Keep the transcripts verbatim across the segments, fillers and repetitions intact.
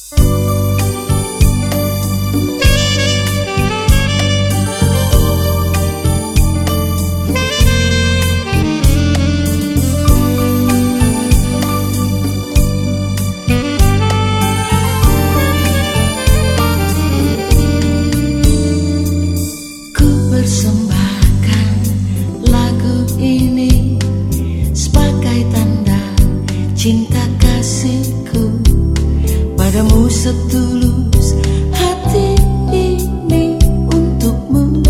Persembahkan lagu ini sebagai tanda cinta kasihku padamu setulus hati ini untukmu.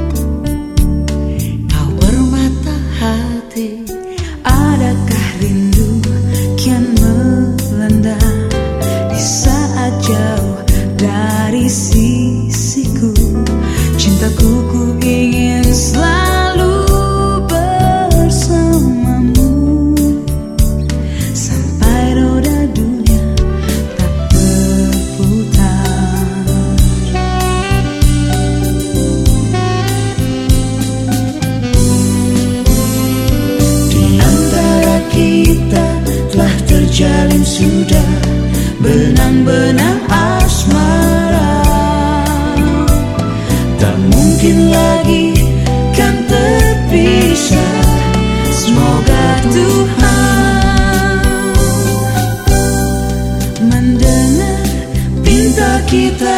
Kau bermata hati, adakah rindu kian melanda di saat jauh dari sisiku? Cintaku ku ingin selalu bersamamu sampai roda dunia tak berputar. Di antara kita telah terjalin sudah benang-benang asmara. Tak mungkin lagi kan terpisah. Semoga Tuhan mendengar pinta kita.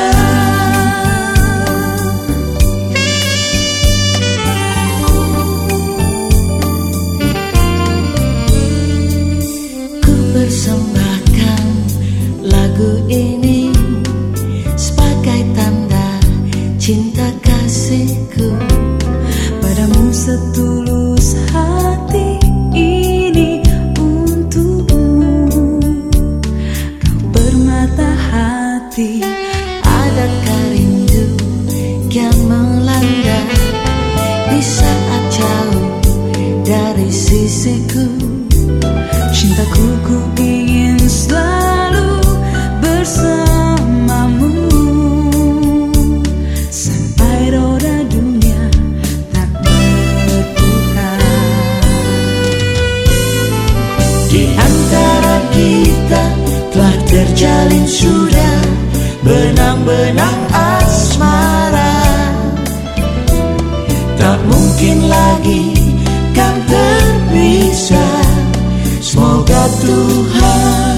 Ku persembahkan lagu ini sebagai tanda cinta kasihku padamu setulus hati ini untukmu. Kau bermata hati, adakah rindu kian melanda di saat jauh dari sisiku? Cintaku ku ingin selalu bersamamu sampai roda dunia tak berputar. Di antara kita telah terjalin sudah benang-benang asmara. Tak mungkin lagi kan terpisah. Semoga Tuhan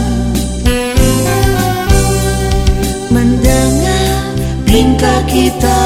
mendengar pinta kita.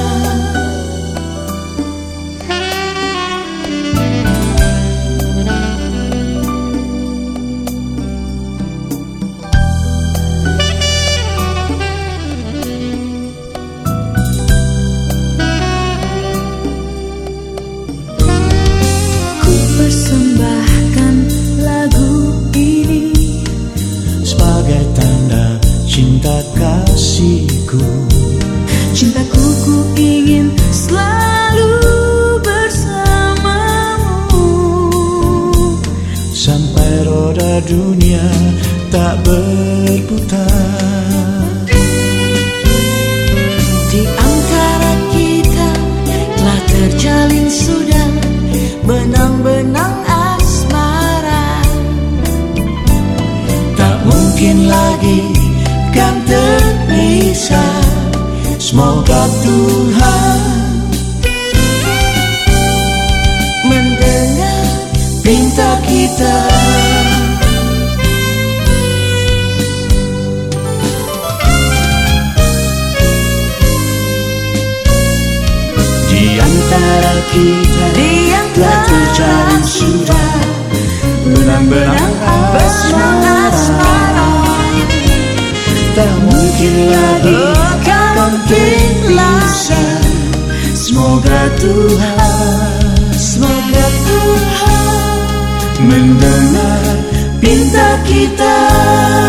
Ku persembahkan lagu ini sebagai tanda cinta kasihku. Cintaku ku ingin selalu bersamamu sampai roda dunia tak berputar. Di antara kita telah terjalin sudah benang-benang asmara. Tak mungkin lagi kan terpisah. Semoga Tuhan mendengar pinta kita. Di antara kita telah terjalin sudah benang-benang asmara. Tak mungkin lagi kan terpisah. Semoga Tuhan, semoga Tuhan mendengar pinta kita.